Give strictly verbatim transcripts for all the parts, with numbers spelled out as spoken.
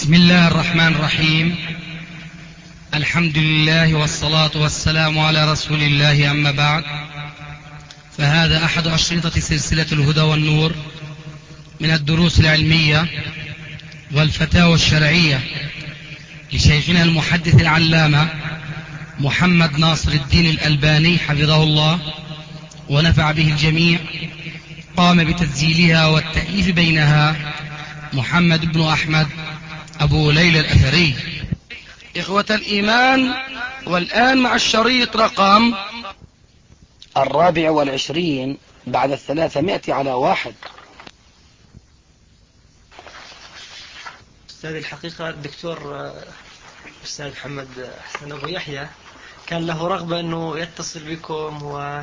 بسم الله الرحمن الرحيم. الحمد لله والصلاة والسلام على رسول الله، أما بعد، فهذا أحد أشرطة سلسلة الهدى والنور من الدروس العلمية والفتاوى الشرعية لشيخنا المحدث العلامة محمد ناصر الدين الألباني حفظه الله ونفع به الجميع. قام بتسجيلها والتأليف بينها محمد بن أحمد أبو ليلى الأثري. إخوة الإيمان، والآن مع الشريط رقم الرابع والعشرين بعد الثلاثمائة على واحد. أستاذ الحقيقة الدكتور أستاذ محمد حسن أبو يحيى كان له رغبة أنه يتصل بكم، و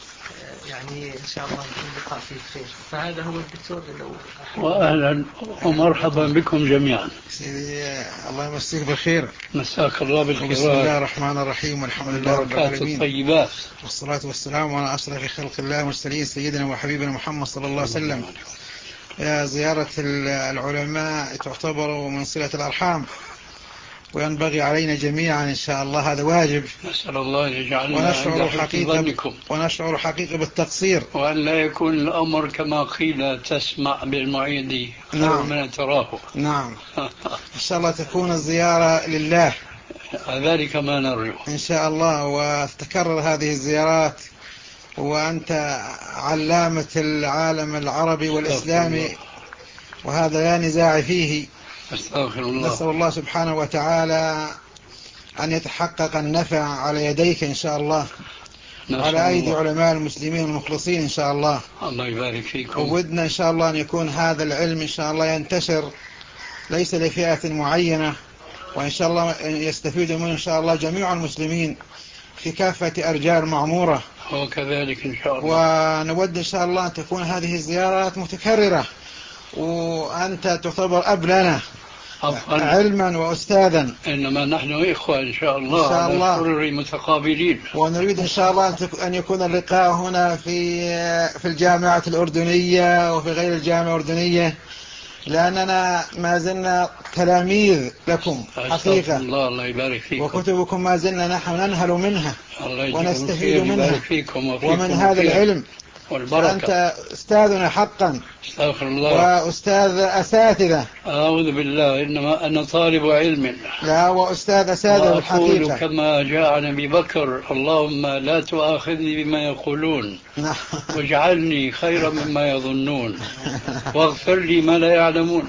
يعني إن شاء الله يكون لقاء فيه خير، فهذا هو الدكتور. لو وأهلا ومرحبا بكم جميعا. سيدي الله يمسيك بالخير. مساك الله بالخير. بسم الله الرحمن الرحيم، والحمد لله رب العالمين، الطيبات، والصلاة والسلام على أشرف خلق الله المرسلين سيدنا وحبيبنا محمد صلى الله عليه وسلم. يا زيارة العلماء تعتبر من صلة الأرحام، وينبغي علينا جميعا إن شاء الله، هذا واجب. نسأل الله أن يجعلنا ونشعر حقيقة ونشعر حقيقة بالتقصير، وأن لا يكون الأمر كما قيل تسمع بالمعيد خير نعم. من تراه. نعم إن شاء الله تكون الزيارة لله، ذلك ما نرجو إن شاء الله، وتكرر هذه الزيارات، وأنت علامة العالم العربي والإسلامي، وهذا لا نزاع فيه. أستغفر الله. نسأل الله سبحانه وتعالى أن يتحقق النفع على يديك إن شاء الله، على أيدي علماء المسلمين المخلصين إن شاء الله. الله يبارك فيكم. وودنا إن شاء الله أن يكون هذا العلم إن شاء الله ينتشر، ليس لفئة معينة، وإن شاء الله يستفيد منه إن شاء الله جميع المسلمين في كافة أرجاء المعمورة. وكذلك إن شاء الله. ونود إن شاء الله أن تكون هذه الزيارات متكررة، وأنت تعتبر أب لنا علما وأستاذا. إنما نحن إخوة إن شاء الله، إن شاء الله سرر متقابلين. ونريد إن شاء الله أن يكون اللقاء هنا في في الجامعة الأردنية وفي غير الجامعة الأردنية، لأننا ما زلنا تلاميذ لكم حقيقة. الله الله يبارك فيكم. وكتبكم ما زلنا نحن ننهل منها ونستفيد منها ومن هذا العلم، وأنت أستاذنا حقا. استغفر الله. وأستاذ أساتذة. أعوذ بالله، إنما أنا طالب علم. لا، وأستاذ أساتذة بالحقيقة. وأقول كما جاء عن أبي بكر: اللهم لا تؤاخذني بما يقولون واجعلني خيرا مما يظنون واغفر لي ما لا يعلمون.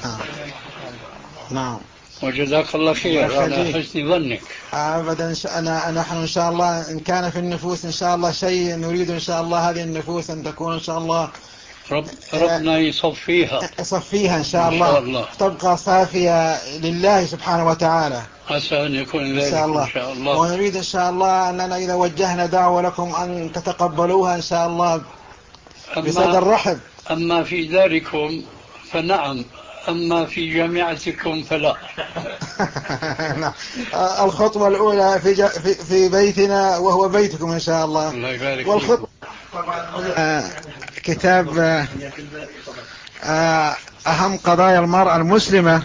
نعم. وجزاك الله خير على حسن ظنك. أبدا. أنا نحن إن شاء الله إن كان في النفوس إن شاء الله شيء نريد إن شاء الله هذه النفوس أن تكون إن شاء الله رب ربنا يصفيها يصفيها إن شاء الله, إن شاء الله. تبقى صافية لله سبحانه وتعالى. عسى أن يكون ذلك إن شاء الله. إن شاء الله. ونريد إن شاء الله أننا إذا وجهنا دعوة لكم أن تتقبلوها إن شاء الله بصدر رحب. أما في داركم فنعم، أما في جامعتكم فلا. الخطوة الأولى في, ج... في في بيتنا وهو بيتكم إن شاء الله. الله يبارك. والخطوة آه كتاب آه أهم قضايا المرأة المسلمة.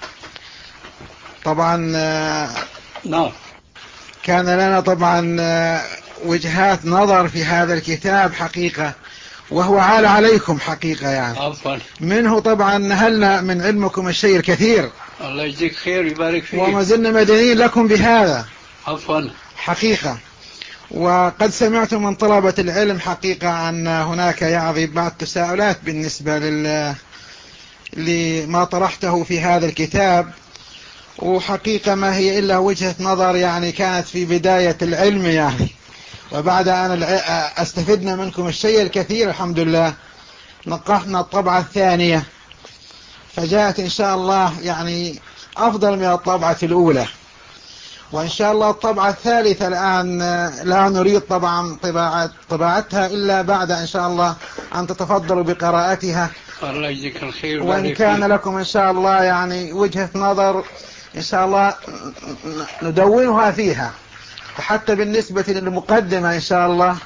طبعا آه نعم. كان لنا طبعا آه وجهات نظر في هذا الكتاب حقيقة، وهو عال عليكم حقيقة يعني. عفوا. منه طبعا نهلنا من علمكم الشيء الكثير. الله يجزيك خير ويبارك فيك. وما زلنا مدينين لكم بهذا. عفوا. حقيقة. وقد سمعت من طلبة العلم حقيقة أن هناك يعني بعض التساؤلات بالنسبة لل لما طرحته في هذا الكتاب، وحقيقة ما هي إلا وجهة نظر يعني كانت في بداية العلم يعني، وبعد أن استفدنا منكم الشيء الكثير الحمد لله نقحنا الطبعة الثانية، فجاءت إن شاء الله يعني أفضل من الطبعة الأولى، وإن شاء الله الطبعة الثالثة الآن لا نريد طبعا طباعة طباعتها إلا بعد إن شاء الله أن تتفضلوا بقراءتها. الله يجزيك الخير. وإن كان لكم إن شاء الله يعني وجهة نظر إن شاء الله ندونها فيها، وحتى بالنسبة للمقدمة إن شاء الله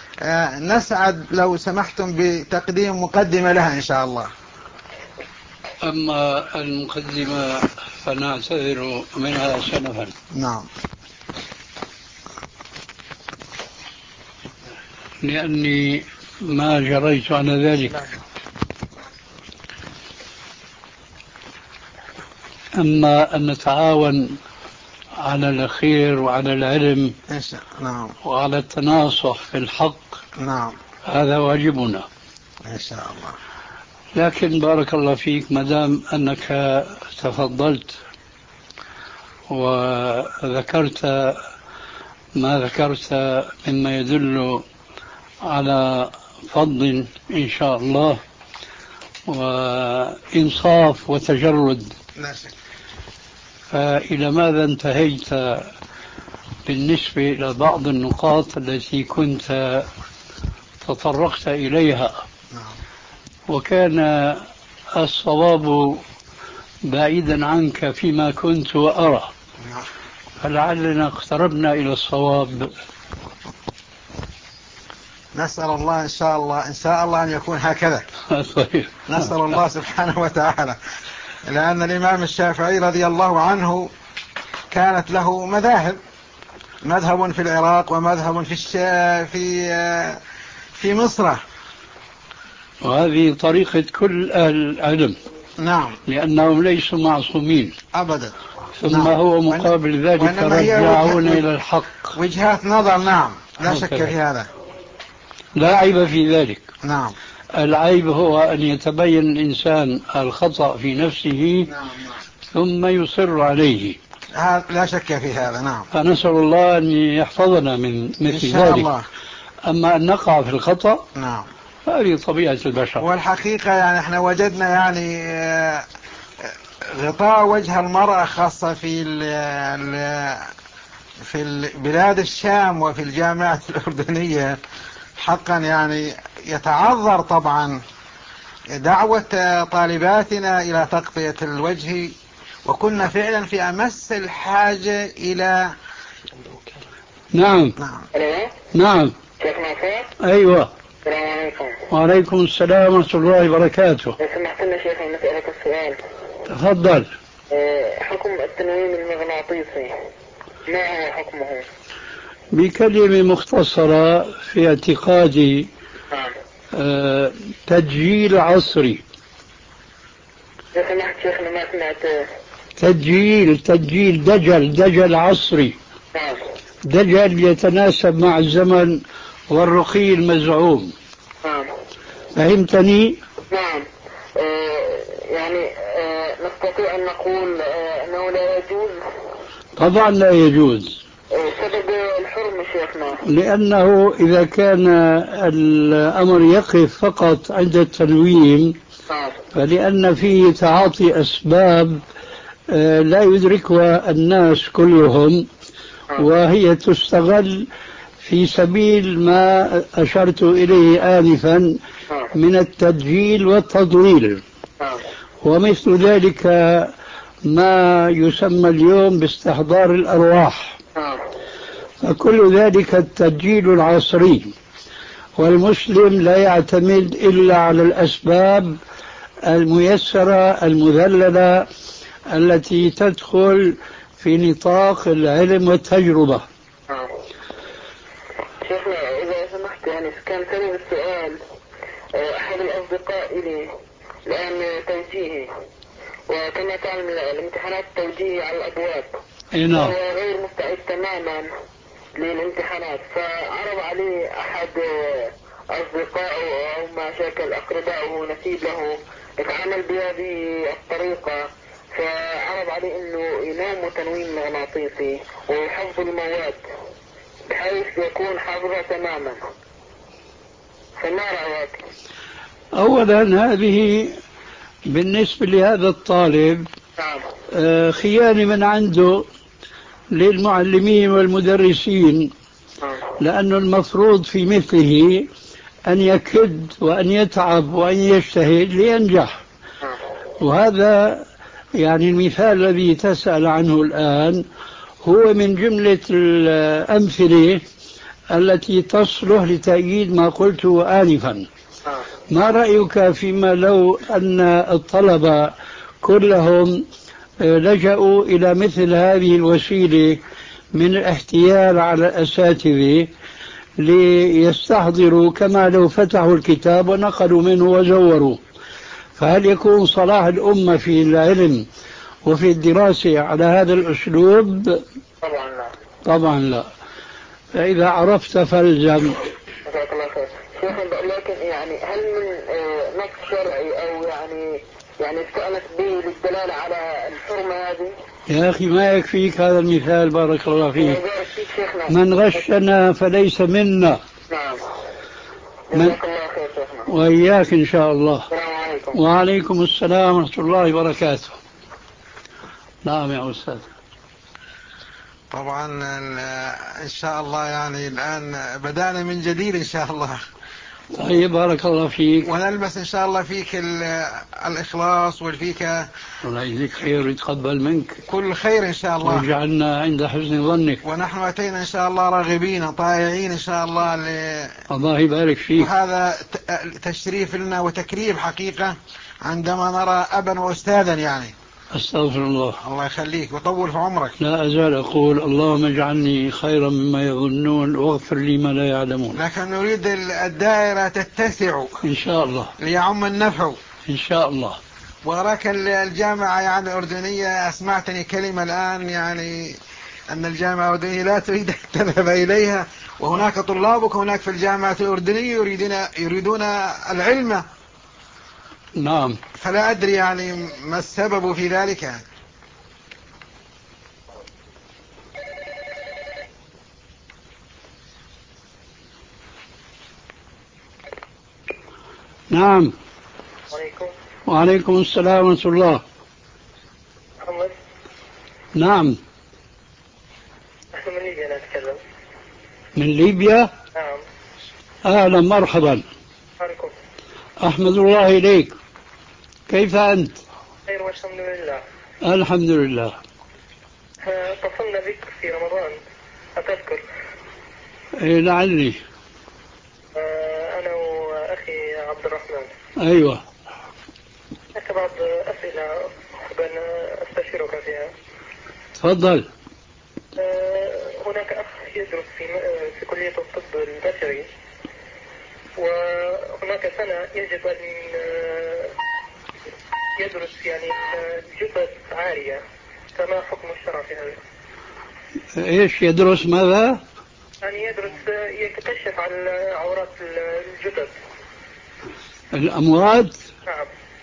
نسعد لو سمحتم بتقديم مقدمة لها إن شاء الله. أما المقدمة فنعتذر منها سلفا. نعم. لأني ما جريت على ذلك. أما أن نتعاون على الخير وعلى العلم نعم. وعلى التناصح في الحق، نعم، هذا واجبنا إن شاء الله. لكن بارك الله فيك مدام أنك تفضلت وذكرت ما ذكرت مما يدل على فضل إن شاء الله وإنصاف وتجرد، فإلى ماذا انتهيت بالنسبة إلى بعض النقاط التي كنت تطرقت إليها، وكان الصواب بعيدا عنك فيما كنت وأرى، فلعلنا اقتربنا إلى الصواب. نسأل الله إن شاء الله إن شاء الله أن يكون هكذا. نسأل الله سبحانه وتعالى، لأن الإمام الشافعي رضي الله عنه كانت له مذاهب، مذهب في العراق ومذهب في الشا في في مصر، وهذه طريقة كل أهل العلم. نعم، لأنهم ليسوا معصومين أبدا. ثم نعم. هو مقابل ذلك رجعون إلى الحق. وجهات نظر، نعم، لا شك في هذا، لا عيب في ذلك. نعم. العيب هو أن يتبين الإنسان الخطأ في نفسه، نعم، ثم يصر عليه، لا شك في هذا. نعم. فنسأل الله أن يحفظنا من مثل ذلك. الله. أما أن نقع في الخطأ، نعم، هذه طبيعة البشر. والحقيقة يعني احنا وجدنا يعني غطاء وجه المرأة خاصة في في بلاد الشام وفي الجامعة الأردنية حقا يعني يتعذر طبعا دعوة طالباتنا إلى تغطية الوجه، وكنا فعلا في أمس الحاجة إلى. نعم نعم نعم. أيوة. السلام عليكم. وعليكم السلام ورحمة الله وبركاته. لو سمحت لنا شيخ نسألك السؤال. تفضل. حكم التنويم المغناطيسي ما هو حكمه؟ بكلمة مختصرة في اعتقادي آه تسجيل عصري. لو سمحت شيخنا ما سمعت. تسجيل تسجيل دجل دجل عصري. نعم. دجل يتناسب مع الزمن والرقي المزعوم. نعم. فهمتني؟ نعم. آه يعني آه نستطيع أن نقول آه أنه لا يجوز؟ طبعا لا يجوز. سبب الحرمة شيخنا؟ لأنه إذا كان الأمر يقف فقط عند التنويم، فلأن فيه تعاطي أسباب لا يدركها الناس كلهم، وهي تستغل في سبيل ما أشرت إليه آنفا من التدجيل والتضليل، ومثل ذلك ما يسمى اليوم باستحضار الأرواح، فكل ذلك التسجيل العصري. والمسلم لا يعتمد إلا على الأسباب الميسرة المذللة التي تدخل في نطاق العلم والتجربة. شيخنا إذا سمحت يعني كان سبب السؤال أحد الأصدقاء إلي الآن توجيهي، وكما تعلم الامتحانات التوجيهي على الأبواب، وهو غير مستعد تماما للامتحانات، فعرض عليه أحد أصدقائه أو ما شكل أقربائه نسيب له يتعامل بهذه الطريقة، فعرض عليه أنه ينام تنويم مغناطيسي ويحفظ المواد بحيث يكون حافظها تماما، فما رأيك؟ أولا هذه بالنسبة لهذا الطالب آه خيانة من عنده للمعلمين والمدرسين، لأن المفروض في مثله أن يكد وأن يتعب وأن يجتهد لينجح. وهذا يعني المثال الذي تسأل عنه الآن هو من جملة الأمثلة التي تصلح لتأييد ما قلته آنفا. ما رأيك فيما لو أن الطلبة كلهم لجأوا إلى مثل هذه الوسيلة من الاحتيال على الأساتذة ليستحضروا كما لو فتحوا الكتاب ونقلوا منه وزوروا. فهل يكون صلاح الأمة في العلم وفي الدراسة على هذا الأسلوب؟ طبعا لا. طبعا لا. فإذا عرفت فالزم. جزاك الله خير. شيخنا لكن يعني هل من نص شرعي أو يعني يعني استأنس به للدلالة على الحرمة هذه؟ يا أخي ما يكفيك هذا المثال، بارك الله فيك. فيك شيخنا. من غشنا فليس منا. نعم. من... جزاك الله خير شيخنا. وإياك إن شاء الله. السلام عليكم. وعليكم السلام ورحمة الله وبركاته. نعم يا أستاذ. طبعا إن شاء الله يعني الآن بدأنا من جديد إن شاء الله. طيب بارك الله فيك. ونلبس إن شاء الله فيك الإخلاص والفيك الله يجزيك خير ويتقبل منك كل خير إن شاء الله، ويجعلنا عند حسن ظنك. ونحن أتينا إن شاء الله راغبين طائعين إن شاء الله ل... الله يبارك فيك. وهذا تشريف لنا وتكريم حقيقة عندما نرى أبا وأستاذا يعني. أستغفر الله. الله يخليك وطول في عمرك. لا أزال أقول اللهم اجعلني خيرا مما يظنون واغفر لي ما لا يعلمون. لكن نريد الدائرة تتسع إن شاء الله ليعم النفع إن شاء الله. وراك الجامعة يعني الأردنية أسمعتني كلمة الآن يعني أن الجامعة الأردنية لا تريد أن تذهب إليها، وهناك طلابك هناك في الجامعة الأردنية يريدون يريدون العلم. نعم. فلا أدري يعني ما السبب في ذلك. نعم. عليكم. وعليكم السلام ورحمة الله. محمد. نعم. نحن من ليبيا نتكلم. من ليبيا؟ نعم. أهلا مرحبا. عليكم. أحمد الله إليك. كيف أنت؟ خير والحمد لله. الحمد لله. اتصلنا بك في رمضان أتذكر. إيه لعلي. أنا وأخي عبد الرحمن. أيوة. لك بعض أسئلة أحب أن أستشيرك فيها. تفضل. هناك أخ يدرس في في كلية الطب البشري، وهناك سنة يجب أن يدرس يعني جثث عارية، فما حكم الشرع في هذا؟ إيش يدرس ماذا؟ يعني يدرس يكتشف عن عورات الجثث. الأموات؟ نعم.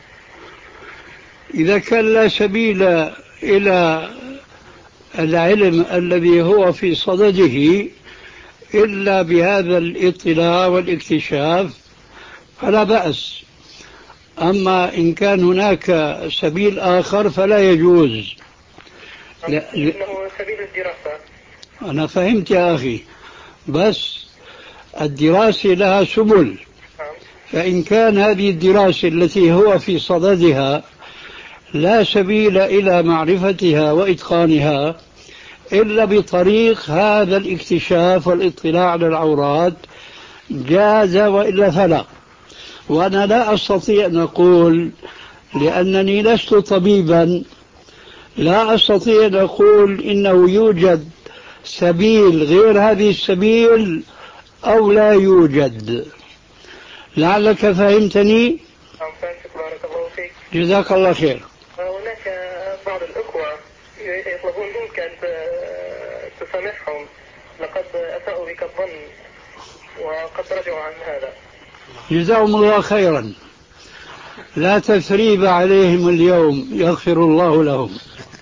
إذا كان لا سبيل إلى العلم الذي هو في صدده إلا بهذا الاطلاع والاكتشاف فلا بأس. أما إن كان هناك سبيل آخر فلا يجوز. لا إنه سبيل الدراسة. أنا فهمت يا أخي، بس الدراسة لها سبل. فإن كان هذه الدراسة التي هو في صددها لا سبيل إلى معرفتها وإتقانها إلا بطريق هذا الاكتشاف والاطلاع على العورات جاز، وإلا فلا. وأنا لا أستطيع أن أقول، لأنني لست طبيبا، لا أستطيع أن أقول إنه يوجد سبيل غير هذه السبيل أو لا يوجد. لعلك فهمتني؟ نعم فهمتك، بارك الله فيك. جزاك الله خير. هناك بعض الأخوة يطلبون منك أن تسامحهم، لقد أساءوا بك الظن وقد رجعوا عن هذا. جزاهم الله خيرا. لا تثريب عليهم اليوم، يغفر الله لهم.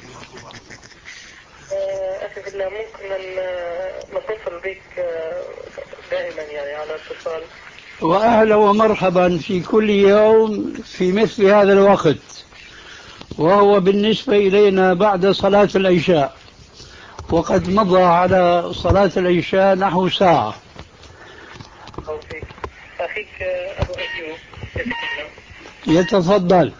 أخي بالله ممكن أن نتصل بك دائما يعني على اتصال. وأهلا ومرحبا في كل يوم في مثل هذا الوقت، وهو بالنسبة إلينا بعد صلاة العشاء، وقد مضى على صلاة العشاء نحو ساعة. أخيك أبو أيوب يتكلم. يتفضل.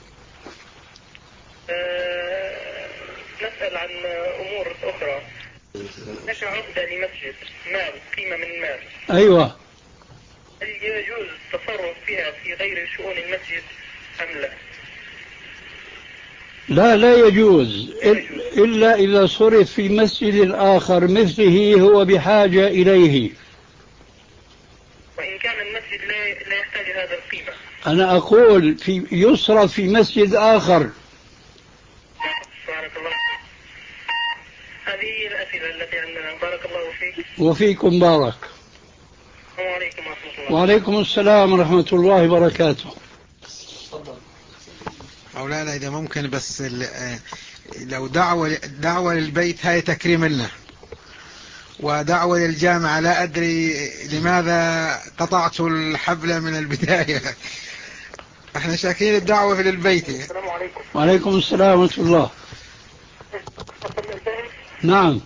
أه نسأل عن أمور أخرى. لك عقدة لمسجد مال، قيمة من المال. أيوة. هل يجوز التصرف فيها في غير شؤون المسجد أم لا؟ لا لا يجوز إلا إذا صرف في مسجد آخر مثله هو بحاجة إليه. وإن كان المسجد لا لا يحتاج هذا القيمة. أنا أقول في يصرف في مسجد آخر. بارك الله. هذه الأسئلة التي عندنا. بارك الله فيك. وفيكم بارك. وعليكم ورحمة الله. وعليكم السلام ورحمة الله وبركاته. مولانا إذا ممكن بس لو دعوة دعوة للبيت هاي تكريم لنا، ودعوة للجامعة لا أدري لماذا قطعت الحبل من البداية. احنا شاكرين الدعوة للبيت. السلام عليكم. وعليكم السلام ورحمة الله. نعم.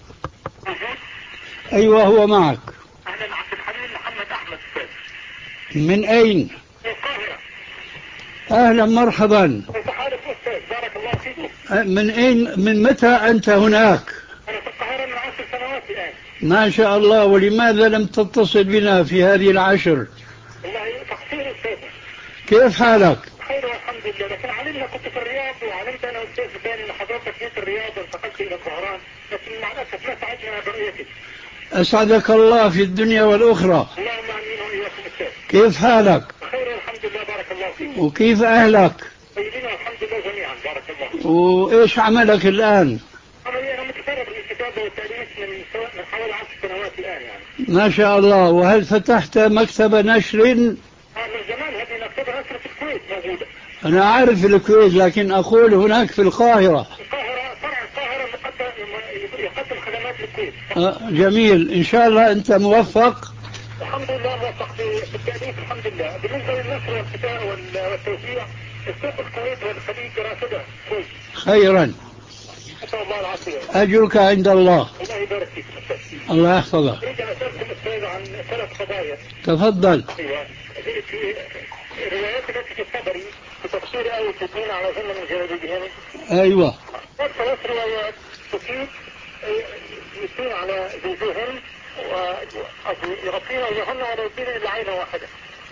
أيوة هو معك. أهلا عبد الحليم محمد أحمد. من أين؟ من القاهرة. أهلا مرحبا. كيف حالك أستاذ؟ بارك الله فيكم. من أين من متى أنت هناك؟ أنا في القاهرة من عشر سنوات الآن. ما شاء الله. ولماذا لم تتصل بنا في هذه العشر؟ والله تقصير أستاذ. كيف حالك؟ خير والحمد لله. لكن علمنا كنت في الرياض، وعلمت أنا أستاذ ثاني أن حضرتك جيت الرياض وانتقلت إلى الطهران، لكن مع الأسف ما سعدنا برؤيتك. أسعدك الله في الدنيا والأخرى. اللهم آمين وإياكم أستاذ. كيف حالك؟ خير والحمد لله. بارك الله فيك. وكيف أهلك؟ طيبين والحمد لله جميعا. بارك الله. وإيش عملك الآن؟ أنا أنا متفرغ للكتابة والتأليف من من حوالي عشر سنوات الآن يعني. ما شاء الله. وهل فتحت مكتب نشر؟ من زمان هذه مكتبة نشر في الكويت موجودة. أنا أعرف الكويت، لكن أقول هناك في القاهرة. القاهرة فرع القاهرة مقدم يقدم خدمات للكويت. آه جميل. إن شاء الله أنت موفق. الحمد لله موفق في التأليف الحمد لله. بالنسبة للنشر والكتابة والتوزيع السوق الكويت والخليج رافدة كويس. خيرا. نسأل الله العافية. أجرك عند الله. الله يبارك فيك. الله يحفظك. أريد أن أسألكم أستاذ عن ثلاث قضايا. تفضل. أيوة. في الروايات التي في الطبري في تفسير آية الاثنين على ظن من جلالهم. أيوة. ثلاث روايات تفيد يثنين على زوجهم ويغطين وجههن ولا يدين إلا عينا واحدة.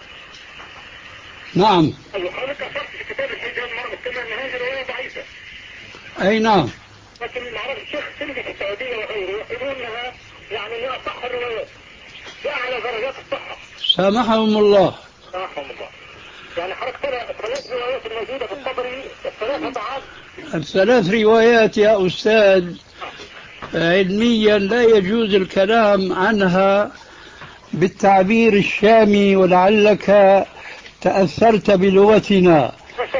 نعم. أيوة. حضرتك أشرت في كتاب الحجاب مرة كما أن هذه الرواية ضعيفة. أي نعم. لكن معرفة الشيخ سندي في السعودية وغيره يقولون أنها يعني هي أصح الروايات بأعلى درجات الصحة. سامحهم الله. سامحهم الله. يعني حضرتك ترى الثلاث روايات الموجودة في الطبري الثلاثة ضعاف. الثلاث روايات يا أستاذ علميا لا يجوز الكلام عنها بالتعبير الشامي، ولعلك تأثرت بلغتنا.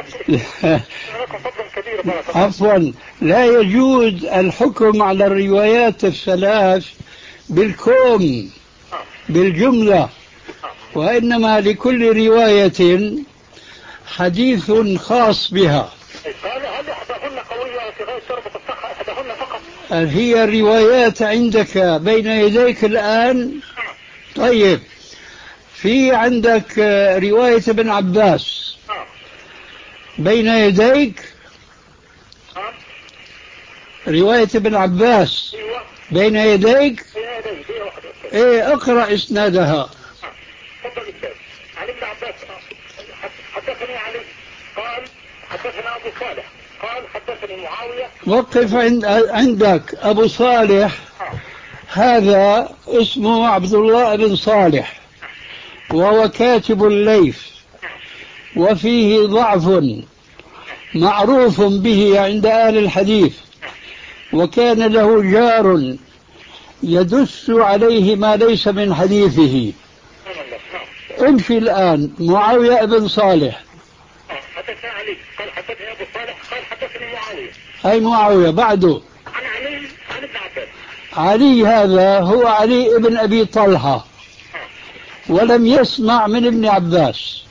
عفوا. لا يجوز الحكم على الروايات الثلاث بالكوم بالجملة، وإنما لكل رواية حديث خاص بها. هي الروايات عندك بين يديك الآن. طيب، في عندك رواية ابن عباس بين يديك. رواية ابن عباس بين يديك. ايه، اقرأ اسنادها. عن ابن عباس حدثني علي قال حدثنا ابو صالح قال حدثني معاوية. وقف عند عندك ابو صالح. هذا اسمه عبد الله بن صالح، وهو كاتب الليث، وفيه ضعف معروف به عند أهل الحديث، وكان له جار يدس عليه ما ليس من حديثه. امشي الآن. معاوية بن صالح. حدثنا علي قال حدثني ابو صالح قال حدثني معاوية. هاي معاوية بعده. عن علي عن ابن عباس. علي هذا هو علي ابن أبي طلحة، ولم يسمع من ابن عباس.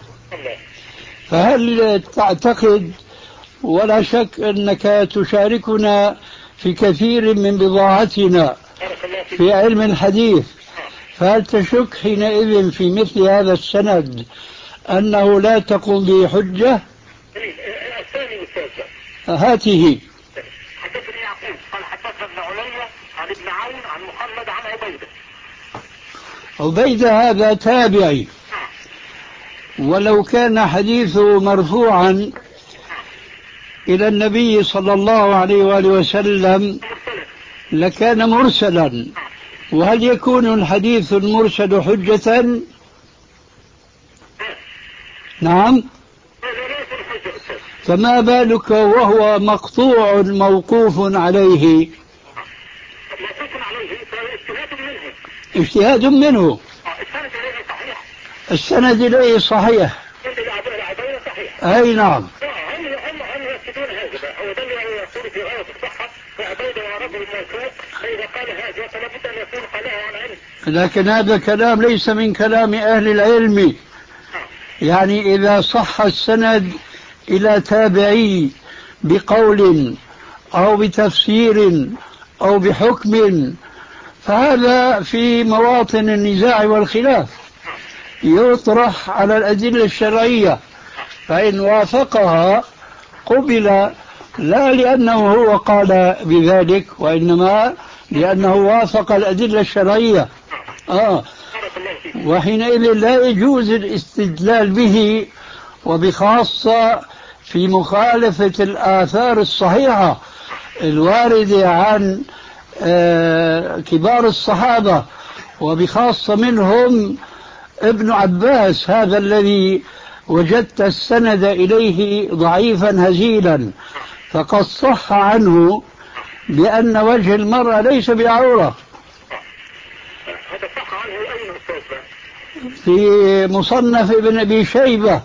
فهل تعتقد، ولا شك أنك تشاركنا في كثير من بضاعتنا في علم الحديث، فهل تشك حينئذ في مثل هذا السند أنه لا تقوم به حجة؟ الثاني أستاذ. هاته. حدثني يعقوب قال حدثنا ابن عليا عن ابن عون عن محمد عن عبيدة. عبيدة هذا تابعي، ولو كان حديثه مرفوعا إلى النبي صلى الله عليه وآله وسلم لكان مرسلا. وهل يكون الحديث المرسل حجة؟ نعم. فما بالك وهو مقطوع موقوف عليه؟ اجتهاد منه. السند إليه صحيح. أي نعم. لكن هذا كلام ليس من كلام أهل العلم. يعني إذا صح السند إلى تابعي بقول أو بتفسير أو بحكم فهذا في مواطن النزاع والخلاف يطرح على الأدلة الشرعية، فإن وافقها قبل، لا لأنه هو قال بذلك وإنما لأنه وافق الأدلة الشرعية. آه. وحينئذ لا يجوز الاستدلال به، وبخاصة في مخالفة الآثار الصحيحة الواردة عن آه كبار الصحابة، وبخاصة منهم ابن عباس، هذا الذي وجدت السند إليه ضعيفا هزيلا، فقد صح عنه بأن وجه المرأة ليس بعورة. في مصنف ابن أبي شيبة.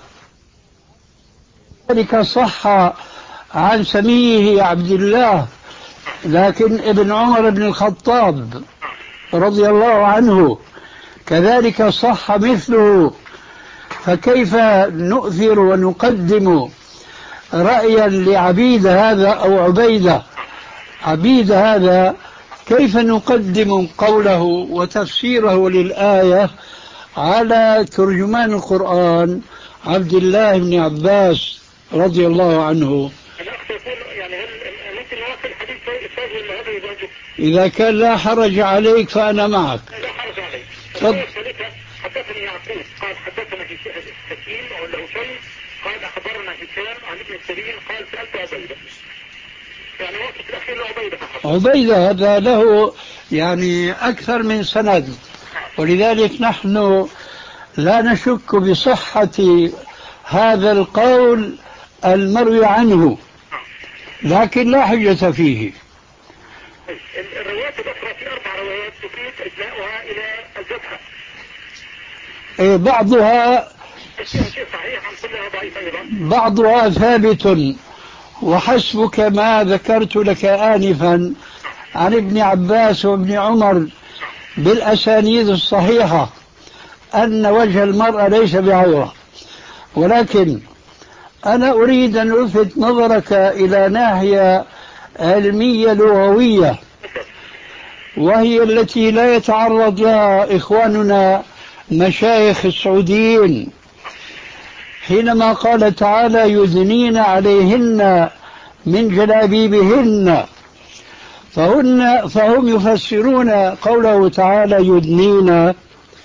ذلك صح عن سميه عبد الله، لكن ابن عمر بن الخطاب رضي الله عنه كذلك صح مثله. فكيف نؤثر ونقدم رأيا لعبيد هذا أو عبيدة عبيد هذا، كيف نقدم قوله وتفسيره للآية على ترجمان القرآن عبد الله بن عباس رضي الله عنه؟ إذا كان لا حرج عليك فأنا معك. لا حرج عليك. حدثني يعقوب قال حدثنا حكيم ولا هشيم قال أخبرنا هشام عن ابن السبيل قال سألت عبيدة، يعني وقت الأخير لعبيدة فقط. عبيدة هذا له يعني أكثر من سند، ولذلك نحن لا نشك بصحة هذا القول المروي عنه، لكن لا حجة فيه. الروايات الأخرى في أربع روايات تفيد إجلاؤها إلى الجبهة. إيه بعضها بعضها ثابت، وحسبك ما ذكرت لك آنفا عن ابن عباس وابن عمر بالأسانيد الصحيحة أن وجه المرأة ليس بعورة. ولكن أنا أريد أن ألفت نظرك إلى ناحية علمية لغوية، وهي التي لا يتعرض لها إخواننا مشايخ السعوديين، حينما قال تعالى يدنين عليهن من جلابيبهن، فهن فهم يفسرون قوله تعالى يدنين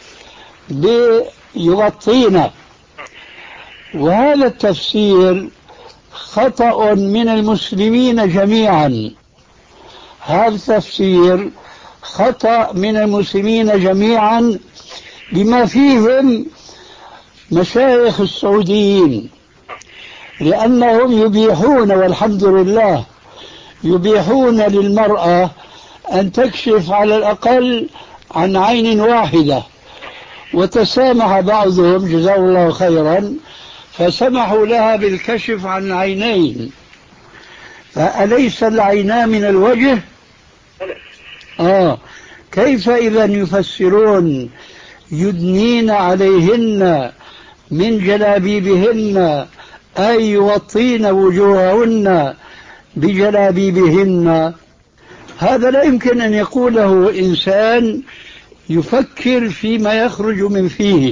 بيغطين، وهذا التفسير خطأ من المسلمين جميعا. هذا التفسير خطأ من المسلمين جميعا بما فيهم مشايخ السعوديين، لأنهم يبيحون والحمد لله يبيحون للمرأة أن تكشف على الأقل عن عين واحدة، وتسامح بعضهم جزاه الله خيرا فسمحوا لها بالكشف عن عينين. فأليس العينان من الوجه؟ آه كيف إذا يفسرون يدنين عليهن من جلابيبهن أي يغطين وجوههن بجلابيبهن؟ هذا لا يمكن أن يقوله إنسان يفكر فيما يخرج من فيه.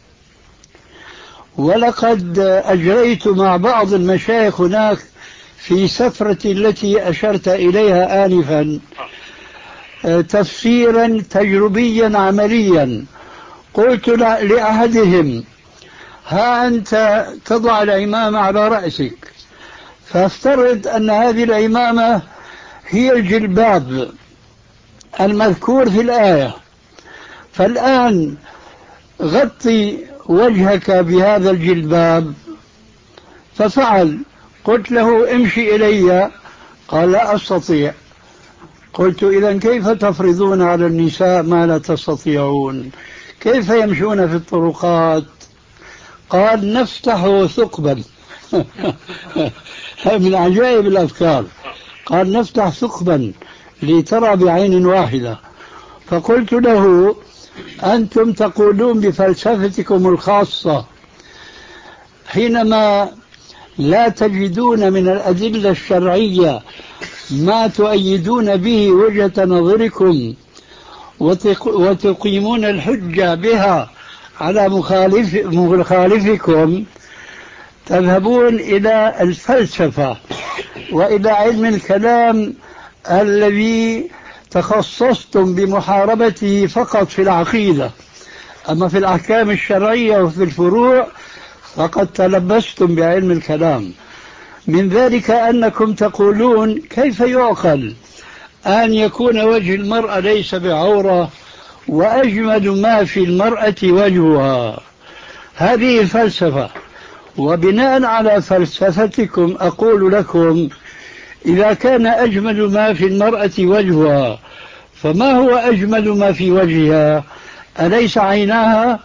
ولقد أجريت مع بعض المشايخ هناك في سفرة التي أشرت إليها آنفا تفسيرا تجربيا عمليا. قلت لأحدهم ها أنت تضع العمامة على رأسك، فافترض أن هذه العمامة هي الجلباب المذكور في الآية، فالآن غطي وجهك بهذا الجلباب، ففعل. قلت له امشي إلي، قال لا أستطيع. قلت إذن كيف تفرضون على النساء ما لا تستطيعون؟ كيف يمشون في الطرقات؟ قال نفتح ثقبا من عجائب الأفكار. قال نفتح ثقبا لترى بعين واحدة. فقلت له أنتم تقولون بفلسفتكم الخاصة حينما لا تجدون من الأدلة الشرعية ما تؤيدون به وجهة نظركم وتقيمون الحجة بها على مخالف مخالفكم، تذهبون إلى الفلسفة وإلى علم الكلام الذي تخصصتم بمحاربته فقط في العقيدة، أما في الأحكام الشرعية وفي الفروع فقد تلبستم بعلم الكلام. من ذلك أنكم تقولون كيف يعقل أن يكون وجه المرأة ليس بعورة وأجمل ما في المرأة وجهها. هذه فلسفة، وبناء على فلسفتكم أقول لكم إذا كان أجمل ما في المرأة وجهها فما هو أجمل ما في وجهها؟ أليس عيناها؟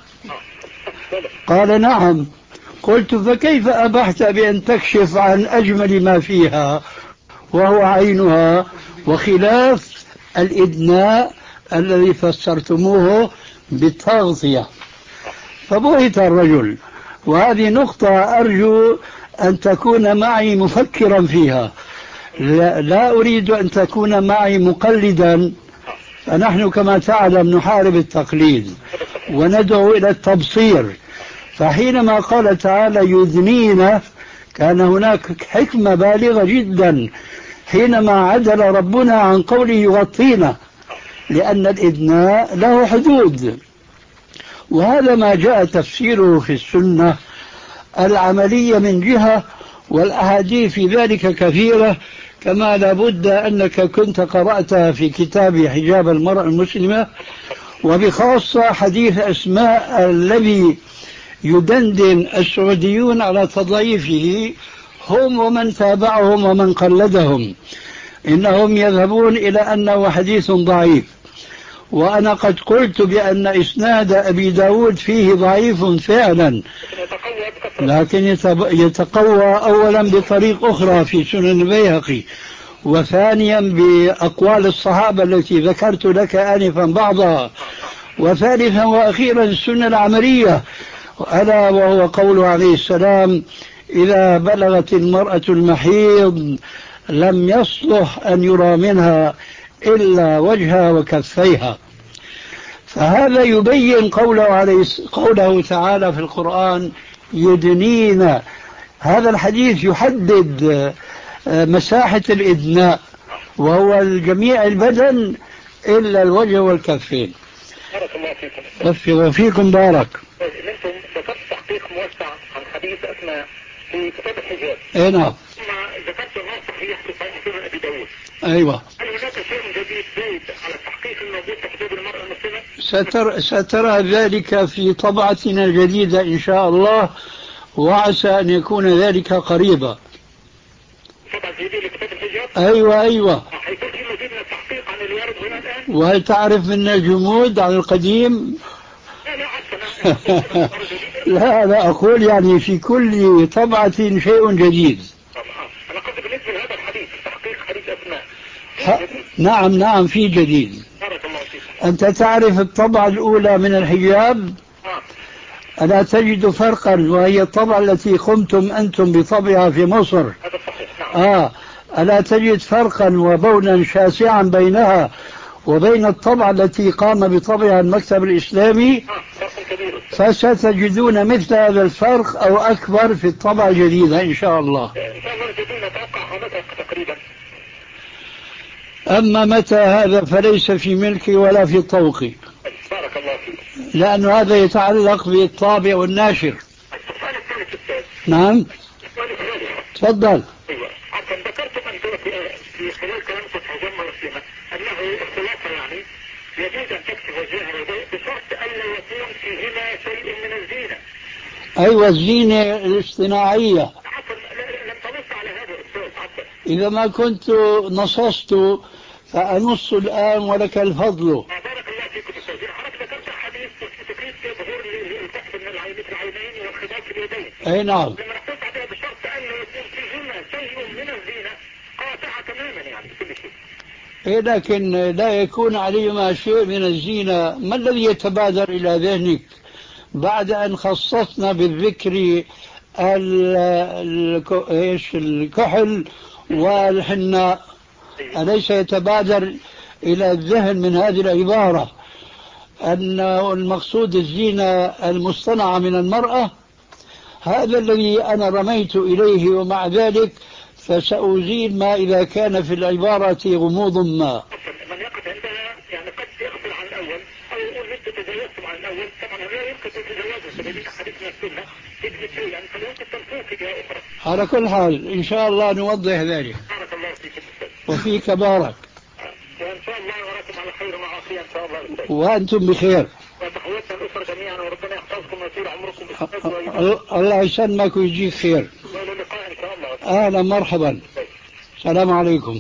قال نعم. قلت فكيف أبحت بأن تكشف عن أجمل ما فيها وهو عينها، وخلاف الإدناء الذي فسرتموه بالتغطية؟ فبهت الرجل. وهذه نقطة أرجو أن تكون معي مفكرا فيها، لا, لا أريد أن تكون معي مقلدا، فنحن كما تعلم نحارب التقليد وندعو إلى التبصير. فحينما قال تعالى يدنين كان هناك حكمة بالغة جدا حينما عدل ربنا عن قوله يغطينا، لأن الإدناء له حدود، وهذا ما جاء تفسيره في السنة العملية من جهة، والأحاديث في ذلك كثيرة، كما لابد أنك كنت قرأتها في كتاب حجاب المرأة المسلمة، وبخاصة حديث أسماء الذي يدندن السعوديون على تضعيفه هم ومن تابعهم ومن قلدهم، إنهم يذهبون إلى أنه حديث ضعيف. وأنا قد قلت بأن إسناد أبي داود فيه ضعيف فعلا، لكن يتقوى أولا بطريق أخرى في سنن البيهقي، وثانيا بأقوال الصحابة التي ذكرت لك آنفا بعضها، وثالثا وأخيرا السنة العملية، ألا وهو قوله عليه السلام إذا بلغت المرأة المحيض لم يصلح أن يرى منها إلا وجهها وكفيها. فهذا يبين قوله, عليه قوله تعالى في القرآن يدنين. هذا الحديث يحدد مساحة الإدناء، وهو الجميع البدن إلا الوجه والكفين. بارك الله فيكم. وفيكم بارك. انتم ذكرت تحقيق موسع عن حديث أسماء في كتاب الحجاب. اي نعم. ثم ذكرت ما صحيح في سنن أبي داود. ايوه. هل هناك شيء جديد زايد على التحقيق الموجود في حجاب المرأة المسلمة؟ ستر سترى ذلك في طبعتنا الجديدة إن شاء الله، وعسى أن يكون ذلك قريبا. طبعا جديد لكتاب الحجاب؟ أيوة أيوة. حيكون في مزيد من التحقيق عن الوارد هنا الآن؟ وهل تعرف من الجمود عن القديم؟ لا لا عفوا. لا لا أقول يعني في كل طبعة شيء جديد. أنا قصدي بالنسبة لهذا الحديث تحقيق حديث أسماء. نعم نعم في جديد. بارك الله فيك. أنت تعرف الطبعة الأولى من الحجاب؟ ألا تجد فرقا، وهي الطبعة التي قمتم أنتم بطبعها في مصر. هذا صحيح. نعم. آه ألا تجد فرقا وبونا شاسعا بينها وبين الطبعة التي قام بطبعها المكتب الإسلامي؟ فستجدون مثل هذا الفرق أو أكبر في الطبعة الجديدة إن شاء الله. إن شاء الله الجديد نتوقع متى تقريبا؟ أما متى هذا فليس في ملكي ولا في طوقي. بارك الله فيك. لأن هذا يتعلق بالطابع والناشر. السؤال الثالث. نعم. السؤال الثالث. تفضل. أيوة. أيوة الزينة الاصطناعية. عفوا لم تنص على هذا الأستاذ. عفوا إذا ما كنت نصصت فأنص الآن ولك الفضل. بارك الله فيكم أستاذ. حضرتك ذكرت حديث تكريس ظهور الكف من العين مثل العينين والخداع في اليدين. أي نعم. لما نصص عليها بشرط أن يكون فيهما شيء من الزينة قاطعة تماما يعني كل شيء. إيه لكن لا يكون عليهما شيء من الزينة. ما الذي يتبادر إلى ذهنك بعد أن خصصنا بالذكر ايش الكحل والحناء؟ أليس يتبادر إلى الذهن من هذه العبارة أن المقصود الزينة المصطنعة من المرأة؟ هذا الذي أنا رميت إليه، ومع ذلك فسأزيل ما إذا كان في العبارة غموض ما. من يقف عندها يعني قد يغفل عن الأول أو يقول أنت تجاوزتم عن الأول. طبعا لا يمكن تتجاوزوا سبيل حديثنا السنة تجد شيء يعني فيمكن تنفوك في جهة أخرى. على كل حال إن شاء الله نوضح ذلك. بارك الله فيكم وفيك بارك. وإن شاء الله وراكم على خير وعافية إن شاء الله. وأنتم بخير. وتحياتنا الأسرة جميعا وربنا يحفظكم ويطول عمركم. الله يسلمك ويجيك خير. وإلى اللقاء إن شاء الله. أهلا مرحبا. السلام عليكم.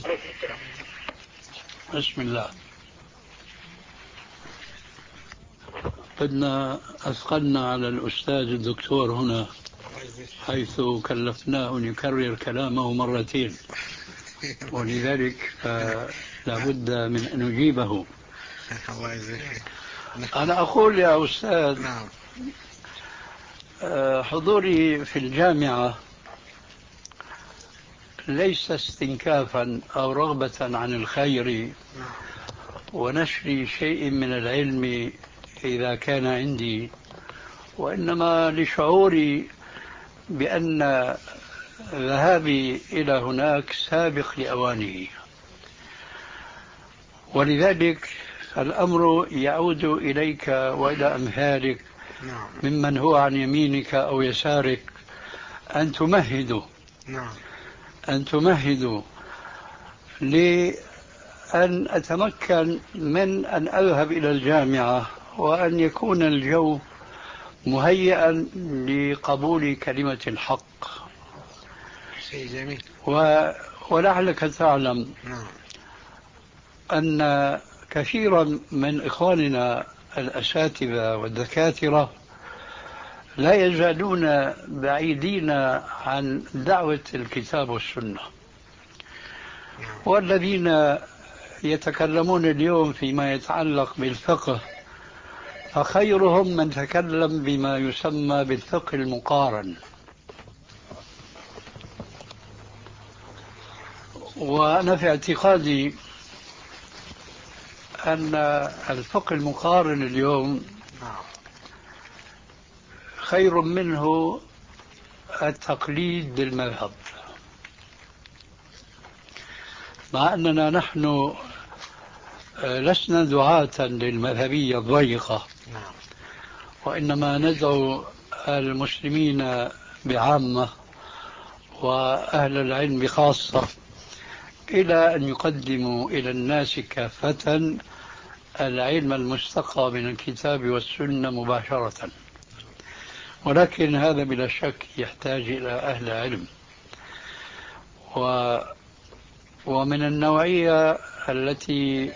بسم الله. قدنا أثقلنا على الأستاذ الدكتور هنا حيث كلفناه أن يكرر كلامه مرتين، ولذلك لابد من أن نجيبه. أنا أقول يا أستاذ حضوري في الجامعة ليس استنكافا أو رغبة عن الخير ونشر شيء من العلم إذا كان عندي، وإنما لشعوري بأن ذهابي إلى هناك سابق لأوانه، ولذلك الأمر يعود إليك وإلى أمثالك ممن هو عن يمينك أو يسارك أن تمهدوا أن تمهدوا لأن أتمكن من أن أذهب إلى الجامعة وأن يكون الجو مهيئا لقبول كلمة الحق. شيء جميل. و... ولعلك تعلم أن كثيرا من إخواننا الأساتذة والدكاترة لا يزالون بعيدين عن دعوة الكتاب والسنة، والذين يتكلمون اليوم فيما يتعلق بالفقه فخيرهم من تكلم بما يسمى بالفقه المقارن. وأنا في اعتقادي أن الفقه المقارن اليوم خير منه التقليد بالمذهب، مع أننا نحن لسنا دعاة للمذهبية الضيقة، وإنما ندعو المسلمين بعامة وأهل العلم بخاصة إلى أن يقدموا إلى الناس كافة العلم المستقى من الكتاب والسنة مباشرة، ولكن هذا بلا شك يحتاج إلى أهل علم. و ومن النوعية التي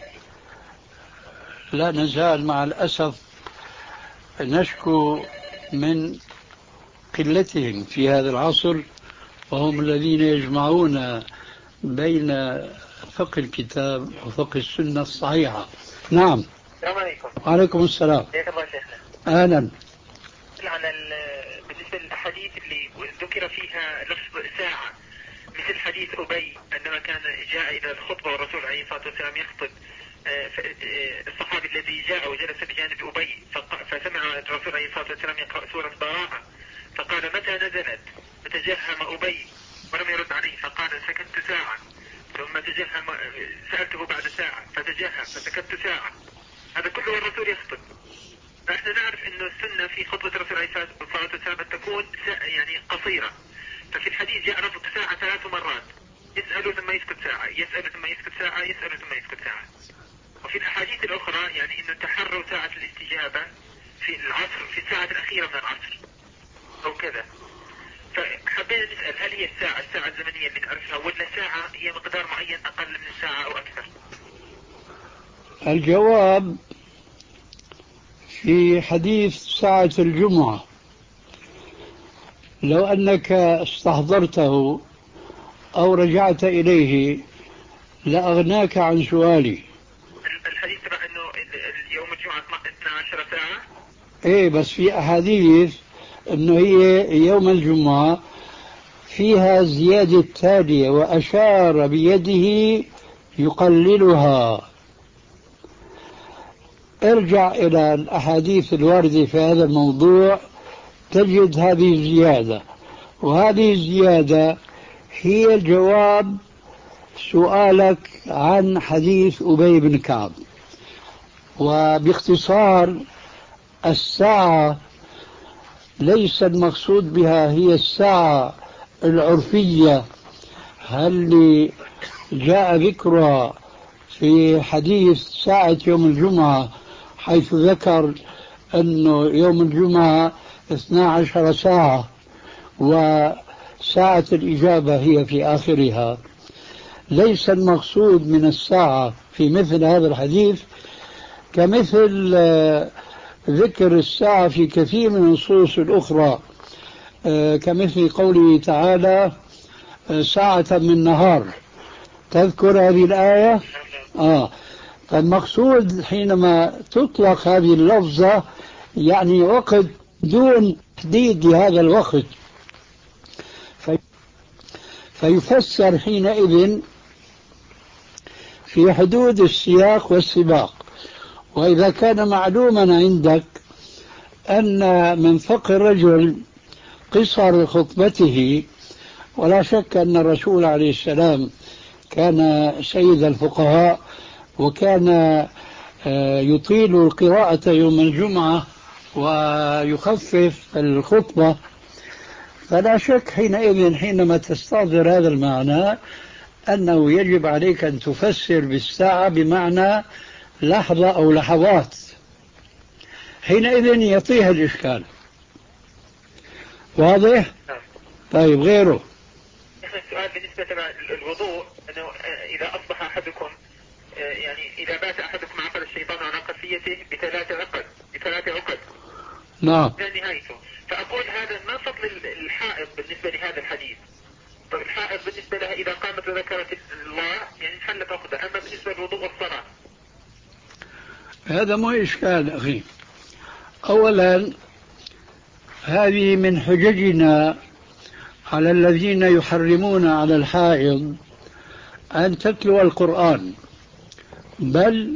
لا نزال مع الأسف نشكو من قلتهم في هذا العصر، وهم الذين يجمعون بين فقه الكتاب وفقه السنة الصحيحة. نعم. السلام عليكم. وعليكم السلام. حياك الله شيخنا. أهلا. على بالنسبة للأحاديث اللي ذكر فيها لفظ ساعة، مثل حديث أبي عندما كان جاء إلى الخطبة والرسول عليه الصلاة والسلام يخطب، الصحابي الذي جاء وجلس بجانب أبي فسمع الرسول عليه الصلاة والسلام يقرأ سورة براءة، فقال متى نزلت؟ فتجهم أبي ولم يرد عليه، فقال سكت ساعة، ثم تجهم سألته بعد ساعة فتجهم فسكت ساعة. هذا كله الرسول يخطب. فإحنا نعرف أن السنة في خطبة الرسول عليه الصلاة والسلام أن تكون يعني قصيرة، ففي الحديث جاء لفظ ساعة ثلاث مرات، يسأل ثم يسكت ساعة، يسأل ثم يسكت ساعة، يسأل ثم يسكت ساعة. وفي الأحاديث الأخرى يعني أنه تحروا ساعة الاستجابة في العصر، في الساعة الأخيرة من العصر. أو كذا. فحبينا نسأل هل هي الساعة الساعة الزمنية اللي نعرفها ولا ساعة هي مقدار معين أقل من ساعة أو أكثر؟ الجواب في حديث ساعة الجمعة لو أنك استحضرته أو رجعت إليه لأغناك عن سؤالي. الحديث تبع أنه يوم الجمعة اثنتا عشرة ساعة. إيه بس في أحاديث أنه هي يوم الجمعة فيها زيادة تالية وأشار بيده يقللها. ارجع إلى الأحاديث الواردة في هذا الموضوع تجد هذه الزيادة، وهذه الزيادة هي الجواب سؤالك عن حديث أبي بن كعب. وباختصار الساعة ليس المقصود بها هي الساعة العرفية اللي جاء ذكرها في حديث ساعة يوم الجمعة، حيث ذكر أنه يوم الجمعة اثنا عشر ساعة وساعة الإجابة هي في آخرها. ليس المقصود من الساعة في مثل هذا الحديث كمثل ذكر الساعة في كثير من النصوص الأخرى، كمثل قوله تعالى ساعة من نهار. تذكر هذه الآية؟ آه. فالمقصود حينما تطلق هذه اللفظة يعني وقت دون تحديد لهذا الوقت، في فيفسر حينئذ في حدود السياق والسباق. وإذا كان معلوما عندك أن من فقه الرجل قصر خطبته، ولا شك أن الرسول عليه السلام كان سيد الفقهاء وكان يطيل القراءة يوم الجمعة ويخفف الخطبة، فلا شك حينئذ حينما تستحضر هذا المعنى أنه يجب عليك أن تفسر بالساعة بمعنى لحظة أو لحظات، حينئذ يطيح الإشكال. واضح؟ طيب غيره. السؤال بالنسبة للوضوء أنه إذا أصبح أحدكم يعني إذا بات أحدكم عقد الشيطان على قفيته بثلاث عقد بثلاث عقد نعم إلى نهايته، فأقول هذا ما فضل الحائض بالنسبة لهذا الحديث؟ طيب الحائض بالنسبة لها إذا قامت وذكرت الله يعني انحلت عقدة، أما بالنسبة للوضوء والصلاة هذا مو إشكال أخي. أولا هذه من حججنا على الذين يحرمون على الحائض أن تتلو القرآن، بل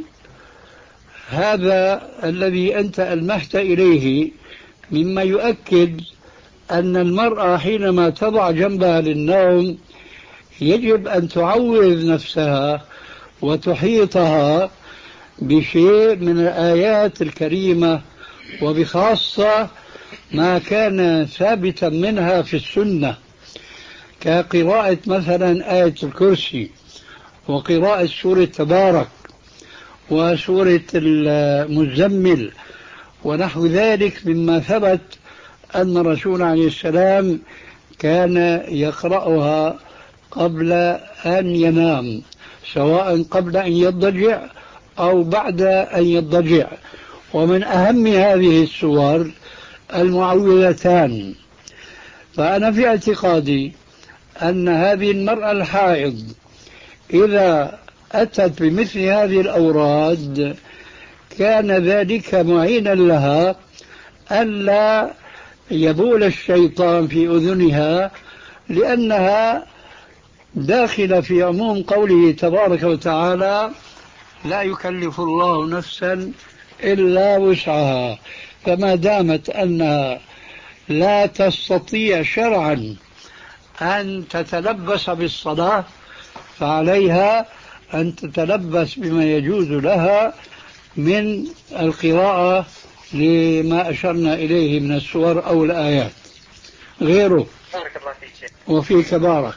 هذا الذي أنت ألمحت إليه مما يؤكد أن المرأة حينما تضع جنبها للنوم يجب أن تعوذ نفسها وتحيطها بشيء من الآيات الكريمة، وبخاصة ما كان ثابتا منها في السنة كقراءة مثلا آية الكرسي وقراءة سورة تبارك وسورة المزمل ونحو ذلك مما ثبت أن الرسول عليه السلام كان يقرأها قبل أن ينام، سواء قبل أن يضجع أو بعد أن يضجع. ومن أهم هذه السور المعوذتان. فأنا في اعتقادي أن هذه المرأة الحائض إذا أتت بمثل هذه الأوراد كان ذلك معينا لها ألا يبول الشيطان في أذنها، لأنها داخلة في عموم قوله تبارك وتعالى لا يكلف الله نفسا إلا وسعها. فما دامت أنها لا تستطيع شرعا أن تتلبس بالصلاة فعليها أن تتلبس بما يجوز لها من القراءة لما أشرنا إليه من السور أو الآيات. غيره. بارك الله فيك. وفيك بارك.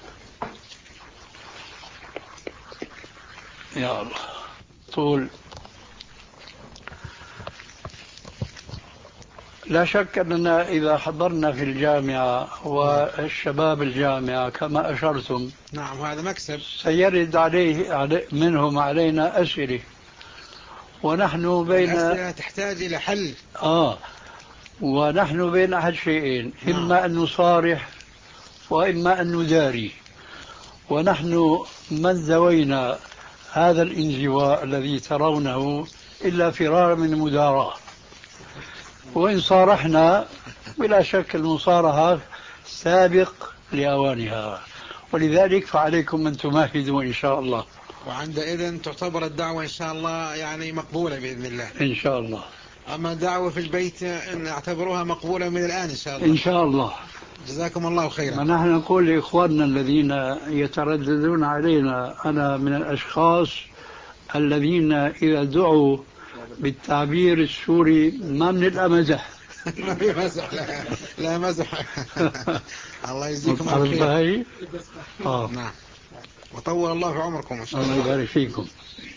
يا الله طول. لا شك أننا إذا حضرنا في الجامعة والشباب الجامعة كما أشرتم، نعم هذا مكسب، سيرد عليه, عليه منهم علينا أسئلة، ونحن بين الأسئلة تحتاج إلى حل. آه ونحن بين أحد شيئين، إما أن نصارح وإما أن نداري، ونحن من ذوينا هذا الانزواء الذي ترونه إلا فرار من المداراة، وإن صارحنا بلا شك المصارحة سابق لأوانها، ولذلك فعليكم أن تمهدوا إن شاء الله. وعندئذ تعتبر الدعوة إن شاء الله يعني مقبولة بإذن الله إن شاء الله. أما الدعوة في البيت نعتبرها مقبولة من الآن إن شاء الله. إن شاء الله. جزاكم الله خيرا. ونحن نقول لإخواننا الذين يترددون علينا، أنا من الأشخاص الذين إذا دعوا بالتعبير السوري ما من الأمزح. ما في مزح، لا, لا مزح. الله يجزيكم الخير. آه. نعم. وطول الله في عمركم إن شاء الله. الله يبارك فيكم.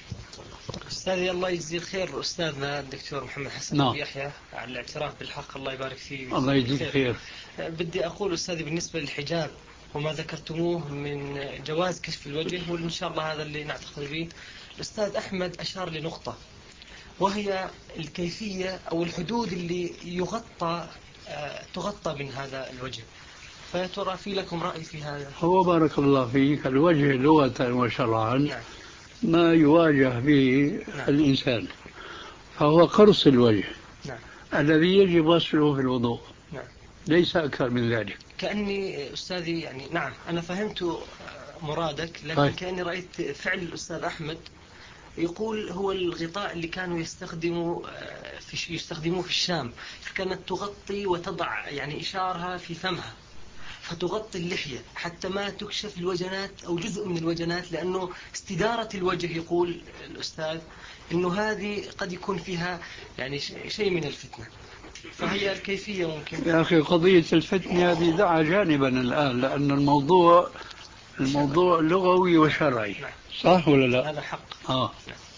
أستاذي الله يجزي الخير أستاذنا الدكتور محمد حسن نعم. أبو يحيى على الاعتراف بالحق، الله يبارك فيه. الله يجزيك خير. بدي أقول أستاذي بالنسبة للحجاب وما ذكرتموه من جواز كشف الوجه، وإن شاء الله هذا اللي نعتقد به. الأستاذ أحمد أشار لنقطة، وهي الكيفية أو الحدود اللي يغطى تغطى من هذا الوجه، فترى في لكم رأي في هذا؟ هو بارك الله فيك، الوجه لغة وشرعا نعم. ما يواجه به نعم. الإنسان، فهو قرص الوجه نعم. الذي يجب غسله في الوضوء، نعم. ليس أكثر من ذلك. كأني أستاذي يعني نعم أنا فهمت مرادك، لكن طيب. كأني رأيت فعل الأستاذ أحمد يقول هو الغطاء اللي كانوا يستخدموا في يستخدموه في الشام، فكانت تغطي وتضع يعني إشارها في فمها، فتغطي اللحية حتى ما تكشف الوجنات أو جزء من الوجنات، لأنه استدارة الوجه يقول الأستاذ إنه هذه قد يكون فيها يعني شيء من الفتنة، فهي الكيفية ممكن. يا أخي قضية الفتنة هذه دعها جانبا الآن، لأن الموضوع الموضوع لغوي وشرعي، صح ولا لا؟ هذا حق. آه.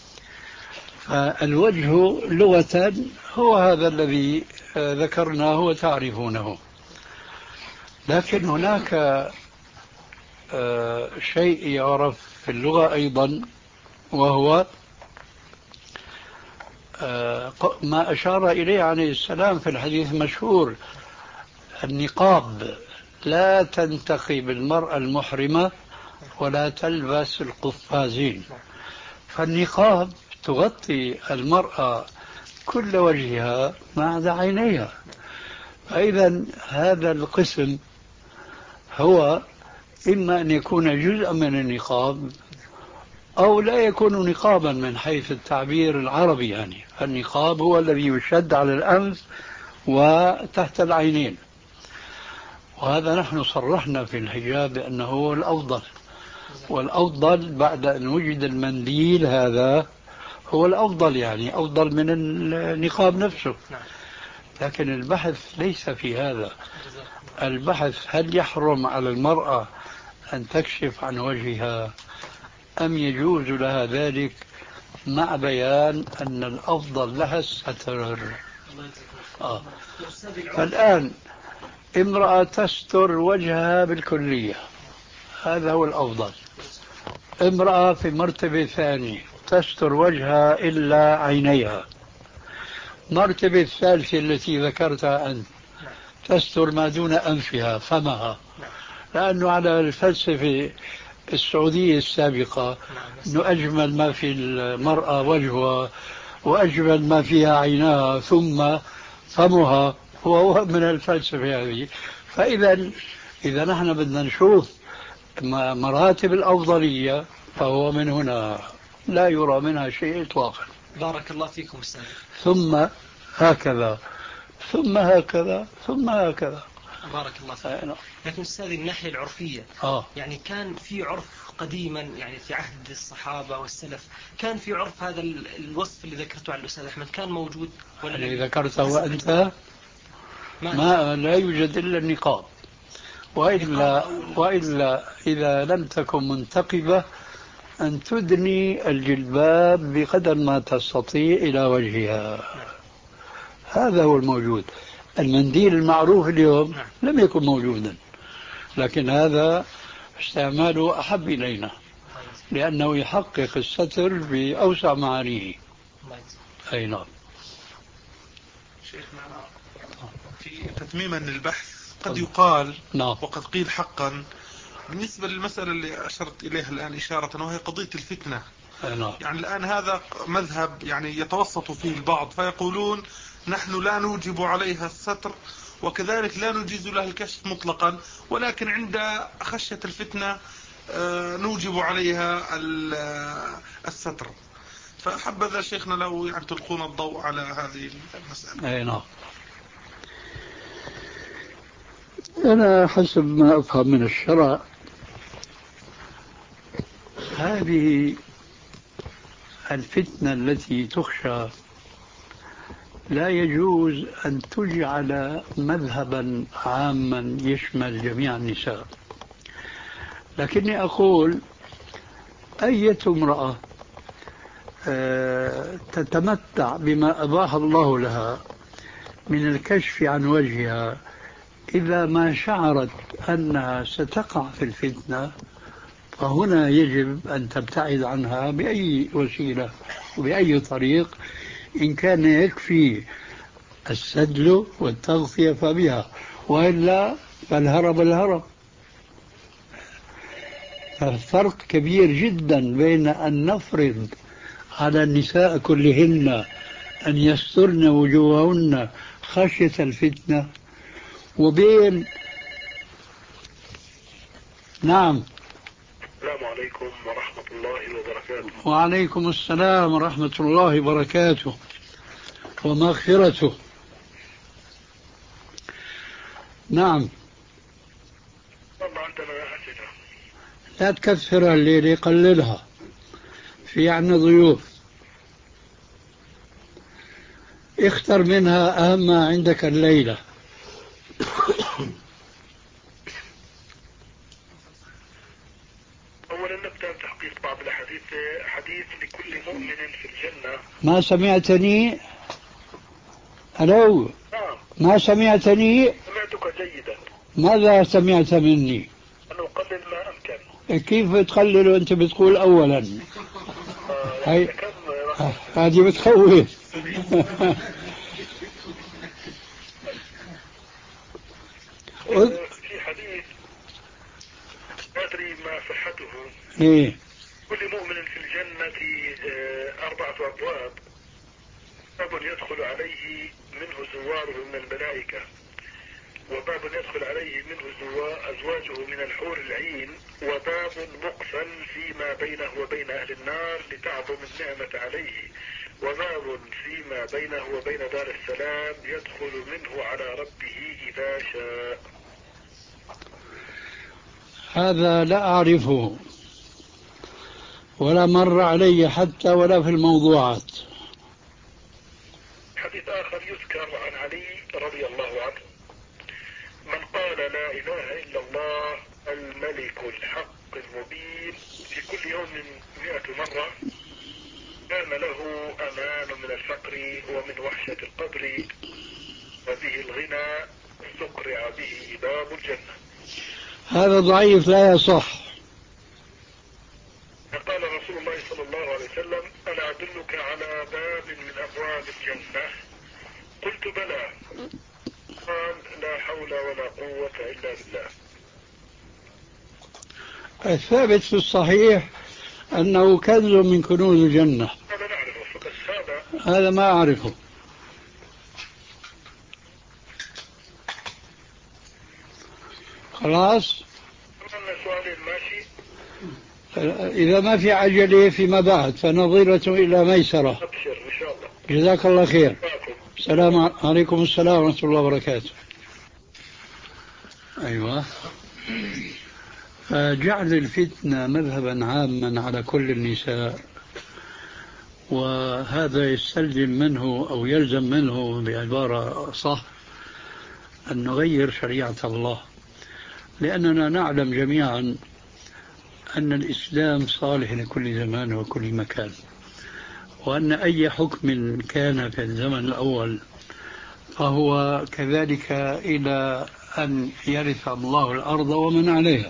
فالوجه لغة هو هذا الذي ذكرناه وتعرفونه، لكن هناك شيء يعرف في اللغة أيضا، وهو ما أشار إليه عليه السلام في الحديث المشهور: النقاب لا تنتقب المرأة المحرمة ولا تلبس القفازين. فالنقاب تغطي المرأة كل وجهها ما عدا عينيها، فإذا هذا القسم هو إما أن يكون جزءا من النقاب أو لا يكون نقابا من حيث التعبير العربي. يعني النقاب هو الذي يشد على الأنف وتحت العينين، وهذا نحن صرحنا في الحجاب بأنه هو الأفضل، والأفضل بعد أن وجد المنديل هذا هو الأفضل، يعني أفضل من النقاب نفسه. لكن البحث ليس في هذا، البحث هل يحرم على المرأة أن تكشف عن وجهها أم يجوز لها ذلك، مع بيان أن الأفضل لها الستر. آه. فالآن امرأة تستر وجهها بالكلية، هذا هو الأفضل. امرأة في مرتبة ثانية تستر وجهها إلا عينيها. مرتبة الثالثة التي ذكرتها أنت تستر ما دون أنفها، فمها، لأنه على الفلسفة السعودية السابقة أنه أجمل ما في المرأة وجهها وأجمل ما فيها عيناها ثم فمها، هو من الفلسفة هذه. فإذا إذا نحن بدنا نشوف مراتب الأفضلية فهو من هنا لا يرى منها شيء إطلاقا. بارك الله فيكم أستاذ. ثم هكذا ثم هكذا ثم هكذا. بارك الله فيك. لكن أستاذ الناحية العرفية آه. يعني كان في عرف قديما، يعني في عهد الصحابة والسلف كان في عرف هذا الوصف اللي ذكرته على الأستاذ أحمد كان موجود ولا اللي ذكرته وأنت ما, ما لا يوجد إلا النقاب، وإلا, وإلا إذا لم تكن منتقبة أن تدني الجلباب بقدر ما تستطيع إلى وجهها، هذا هو الموجود. المنديل المعروف اليوم لم يكن موجودا، لكن هذا استعماله أحب إلينا لأنه يحقق الستر بأوسع معانيه. أي نعم. شيخنا في تتميما للبحث قد يقال نعم. وقد قيل حقا بالنسبة للمسألة اللي أشرت إليها الآن إشارة، وهي قضية الفتنة. نعم. يعني الآن هذا مذهب يعني يتوسط فيه البعض فيقولون نحن لا نوجب عليها الستر وكذلك لا نجيز لها الكشف مطلقا، ولكن عند خشية الفتنة نوجب عليها الستر. فحبذا شيخنا لو يعني تلقون الضوء على هذه المسألة. أي نعم. أنا حسب ما أفهم من الشرع هذه الفتنة التي تخشى لا يجوز أن تجعل مذهبا عاما يشمل جميع النساء، لكني أقول أية امرأة تتمتع بما أباح الله لها من الكشف عن وجهها إذا ما شعرت أنها ستقع في الفتنة فهنا يجب أن تبتعد عنها بأي وسيلة وبأي طريق، إن كان يكفي السدل والتغطية فبها، وإلا فالهرب الهرب. فرق كبير جدا بين أن نفرض على النساء كلهن أن يسترن وجوههن خشية الفتنة وبين نعم. السلام عليكم ورحمة الله وبركاته. وعليكم السلام ورحمة الله وبركاته ومغفرته. نعم. والله عندنا أسئلة. لا تكثرها الليلة، قللها، في عنا ضيوف، اختر منها أهم ما عندك الليلة. أولا نبدأ بتحقيق بعض الحديث. حديث لكل مؤمن في الجنة. ما سمعتني؟ ألو. نعم. ما سمعتني؟ سمعتك جيدا. ماذا سمعت مني؟ أن أقلل ما أمكن. كيف تقلل وأنت بتقول أولا؟ آه هاي يعني هذه بتخوف. في حديث لا أدري ما صحته. إيه؟ كل مؤمن في الجنة أربعة أبواب، باب يدخل عليه منه زواره من الملائكة، وباب يدخل عليه منه أزواجه من الحور العين، وباب مقفل فيما بينه وبين أهل النار لتعظم النعمة عليه، وباب فيما بينه وبين دار السلام يدخل منه على ربه إذا شاء. هذا لا أعرفه ولا مر علي حتى ولا في الموضوعات. حديث آخر يذكر عن علي رضي الله عنه: من قال لا إله إلا الله الملك الحق المبين في كل يوم مئة مرة كان له أمان من الفقر ومن وحشة القبر، وبه الغنى استقرع به باب الجنة. هذا ضعيف لا يصح. قال رسول الله صلى الله عليه وسلم: ألا أدلك على باب من أبواب الجنة؟ قلت بلى. قال: لا حول ولا قوة إلا بالله. الثابت في الصحيح أنه كنز من كنوز الجنة. هذا نعرفه، بس هذا هذا ما أعرفه. خلاص. سؤالين ماشي. إذا ما في عجلة فيما بعد فنظيرة إلى ميسرة. أبشر إن شاء الله. جزاك الله خير. معكم. السلام عليكم. السلام ورحمة الله وبركاته. أيوة. فجعل الفتنة مذهبا عاما على كل النساء، وهذا يستلزم منه أو يلزم منه بعبارة صح أن نغير شريعة الله، لأننا نعلم جميعا أن الإسلام صالح لكل زمان وكل مكان، وأن أي حكم كان في الزمن الأول فهو كذلك إلى أن يرث الله الأرض ومن عليها.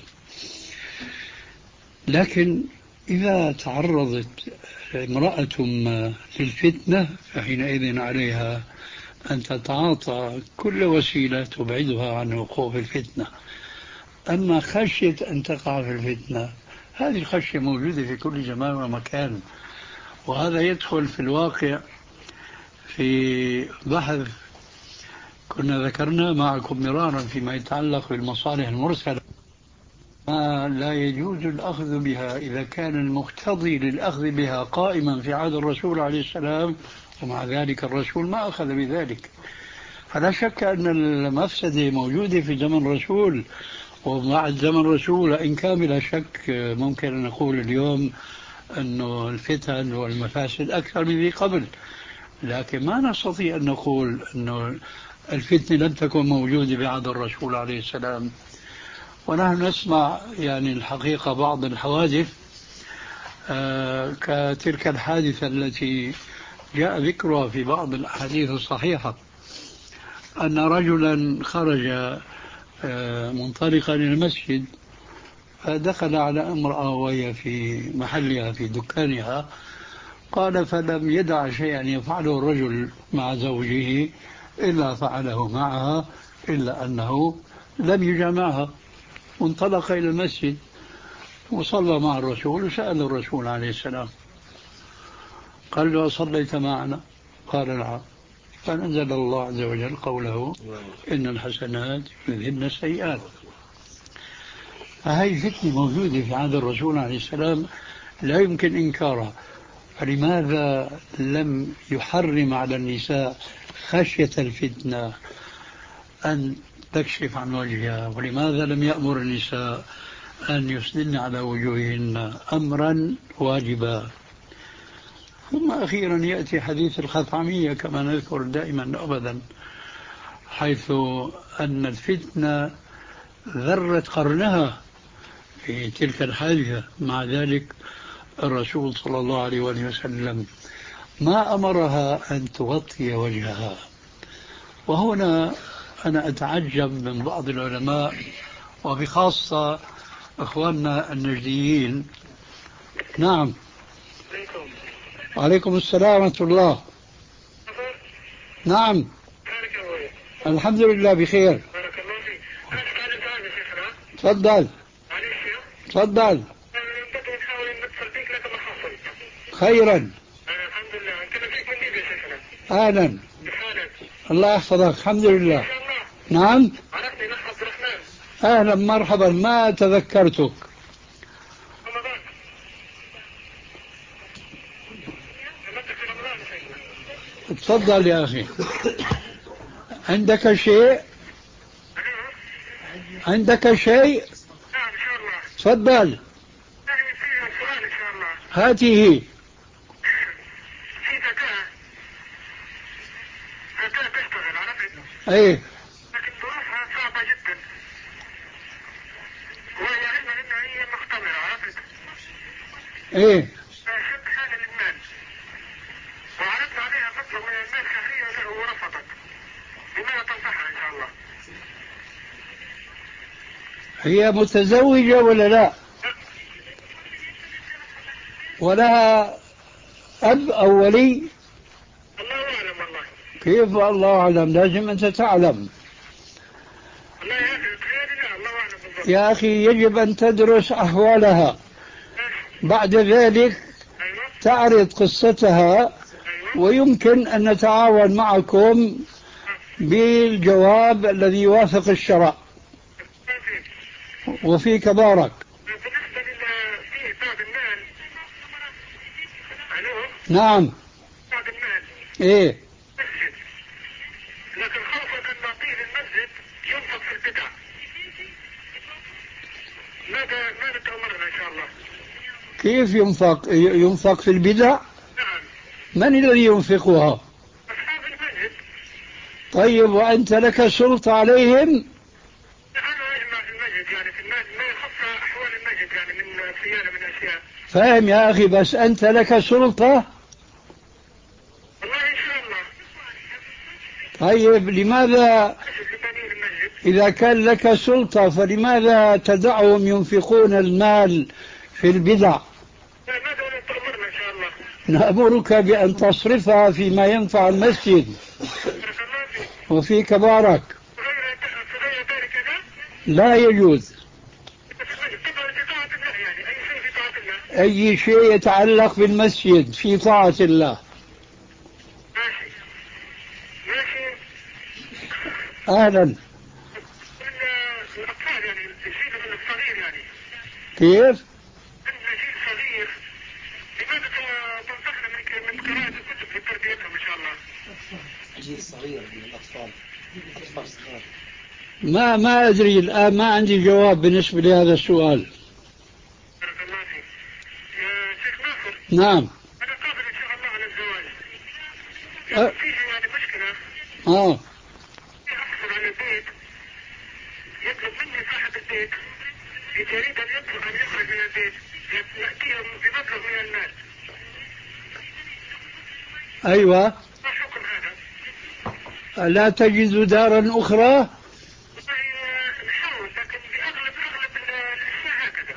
لكن إذا تعرضت امرأة للفتنة فحينئذ عليها أن تتعاطى كل وسيلة تبعدها عن الوقوع في الفتنة. أما خشية أن تقع في الفتنة هذه الخشية موجودة في كل زمان ومكان، وهذا يدخل في الواقع في بحث كنا ذكرنا معكم مرارا فيما يتعلق بالمصالح المرسلة، ما لا يجوز الأخذ بها إذا كان المقتضي للأخذ بها قائما في عهد الرسول عليه السلام، ومع ذلك الرسول ما أخذ بذلك. فلا شك أن المفسدة موجودة في زمن الرسول وبعد زمن الرسول، إن كان بلا شك ممكن أن نقول اليوم أن الفتن والمفاسد أكثر من ذي قبل، لكن ما نستطيع أن نقول أن الفتنة لم تكن موجودة بعهد الرسول عليه السلام. ونحن نسمع يعني الحقيقة بعض الحوادث آه كتلك الحادثة التي جاء ذكرها في بعض الأحاديث الصحيحة أن رجلا خرج آه منطلقا إلى المسجد فدخل على امرأة وهي في محلها في دكانها، قال فلم يدع شيئا يفعله الرجل مع زوجه إلا فعله معها، إلا أنه لم يجامعها، وانطلق إلى المسجد وصلى مع الرسول وسأل الرسول عليه السلام قال له صليت معنا؟ قال نعم. فنزل الله عز وجل قوله إن الحسنات يذهبن السيئات. فهي فتنة موجودة في عهد الرسول عليه السلام لا يمكن إنكارها. فلماذا لم يحرم على النساء خشية الفتنة أن تكشف عن وجهها؟ ولماذا لم يأمر النساء أن يسدلن على وجوههن أمرا واجبا؟ ثم أخيرا يأتي حديث الخثعمية كما نذكر دائما أبدا، حيث أن الفتنة ذرت قرنها في تلك الحادثة، مع ذلك الرسول صلى الله عليه وسلم ما أمرها أن تغطي وجهها. وهنا أنا أتعجب من بعض العلماء وبخاصة أخواننا النجديين. نعم. وعليكم السلام ورحمة الله. نعم الحمد لله بخير. تفضل تفضل. خيرا. أهلا. الله يحفظك. الحمد لله. نعم. أهلا مرحبا. ما تذكرتك. تفضل يا أخي. عندك شيء؟ عندك شيء؟ تفضل. هاته. ايه لكن ظروفها صعبة جدا، وهي علما انها هي مختبرة، عرفت؟ ايه فشد حاجة للمال، وعرضنا عليها فترة من المال شهرية له ورفضت. لماذا تنصحها ان شاء الله؟ هي متزوجة ولا لا؟ ولها أب أو ولي؟ الله أعلم. والله كيف الله أعلم؟ لازم أنت تعلم. الله يا أخي تخيلي. لا الله أعلم بالضبط. يا أخي يجب أن تدرس أحوالها، بعد ذلك تعرض قصتها، ويمكن أن نتعاون معكم بالجواب الذي يوافق الشرع. وفيك بارك. بالنسبة لفيه بعض المال. ألو. نعم. بعض المال. إيه. مسجد. لكن خوفا أن نعطيه للمسجد ينفق في البدع. ماذا ماذا تأمرنا إن شاء الله؟ كيف ينفق؟ ينفق في البدع؟ نعم. من الذي ينفقها؟ أصحاب المسجد. طيب وأنت لك سلطة عليهم؟ أنا أجمع في المسجد، يعني في المسجد ما يخص أحوال المسجد، يعني من صيانة من أشياء. فاهم يا أخي، بس أنت لك سلطة؟ والله إن شاء الله. طيب لماذا إذا كان لك سلطة فلماذا تدعهم ينفقون المال في البدع؟ نأمرك بأن تصرفها فيما ينفع المسجد وفيك بارك. لا يجوز أي شيء يتعلق بالمسجد في طاعة الله. أهلا. كيف؟ جيل صغير من الأطفال أطفال صغار. ما ما أدري الآن، ما عندي جواب بالنسبة لهذا السؤال. نعم. أنا قابل إن شاء الله على الزواج. أه. فيه يعني مشكلة. آه. أحصل على البيت، يطلب مني صاحب البيت إذا يريد أن يطلب أن يخرج من البيت يأتيهم بمبلغ من المال. أيوة. ما حكم هذا؟ لا تجد دارا أخرى؟ نحاول لكن بأغلب أغلب الأشياء هكذا.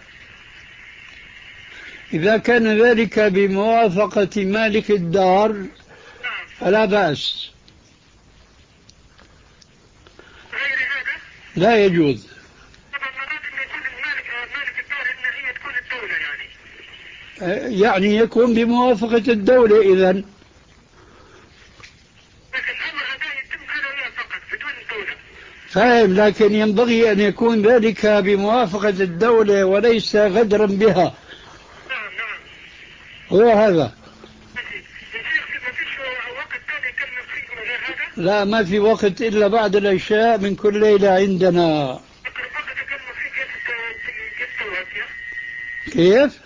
إذا كان ذلك بموافقة مالك الدار فلا بأس. غير هذا؟ لا يجوز. طبعا مرات إنه يكون المالك مالك الدار إن هي تكون الدولة يعني. يعني يكون بموافقة الدولة إذن. لكن الأمر هذا يتم أنا وياه فقط بدون الدولة. فاهم، لكن ينبغي أن يكون ذلك بموافقة الدولة وليس غدرا بها. نعم نعم. هو هذا. لا، ما في وقت إلا بعد العشاء من كل ليلة عندنا. كيف؟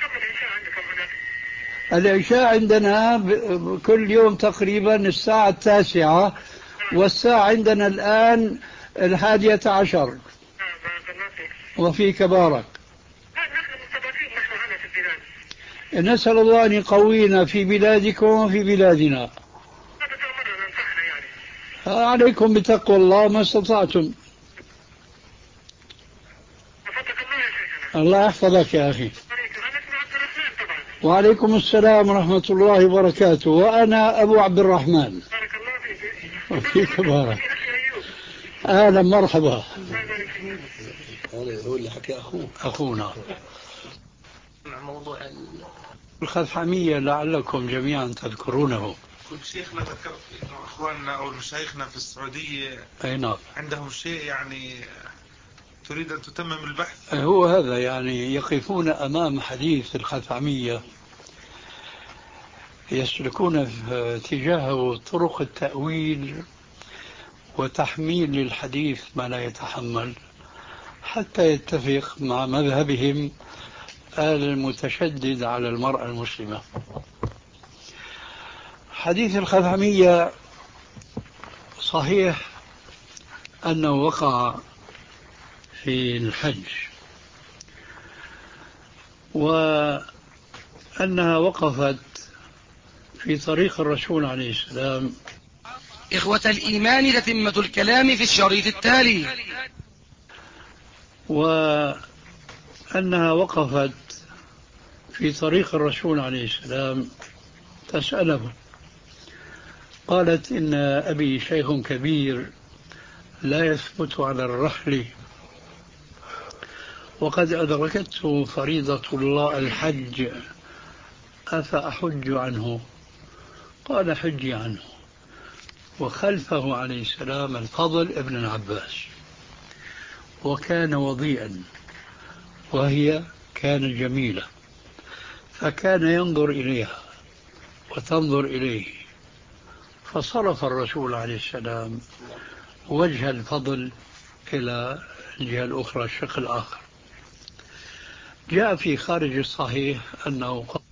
العشاء عندنا كل يوم تقريبا الساعة التاسعة، والساعة عندنا الآن الحادية عشر. وفيك بارك. نسأل الله أن يقوينا في بلادكم وفي بلادنا. عليكم بتقوى الله ما استطعتم. الله يحفظك يا أخي. وعليكم السلام ورحمة الله وبركاته. وأنا أبو عبد الرحمن. وفيك بارك. أهلا مرحبا. هذا هو اللي حكى أخوه أخونا. موضوع الخثعمية لعلكم جميعا تذكرونه. كنت شيخنا ذكرت إنه أخواننا أو مشايخنا في السعودية أي نعم عندهم شيء يعني تريد أن تتمم البحث. هو هذا، يعني يقفون أمام حديث الخثعمية يسلكون في اتجاهه طرق التأويل وتحميل للحديث ما لا يتحمل حتى يتفق مع مذهبهم المتشدد على المرأة المسلمة. حديث الخثعمية صحيح أنه وقع في الحج، وأنها وقفت في طريق الرسول عليه السلام. إخوة الإيمان تتمة الكلام في الشريط التالي. وأنها وقفت في طريق الرسول عليه السلام تسأله، قالت إن أبي شيخ كبير لا يثبت على الرحل، وقد أدركته فريضة الله الحج، أفأحج عنه؟ قال حجي عنه. وخلفه عليه السلام الفضل ابن العباس، وكان وضيئا وهي كان جميلة، فكان ينظر إليها وتنظر إليه، فصرف الرسول عليه السلام وجه الفضل إلى الجهة الأخرى، الشق الآخر. جاء في خارج الصحيح أنه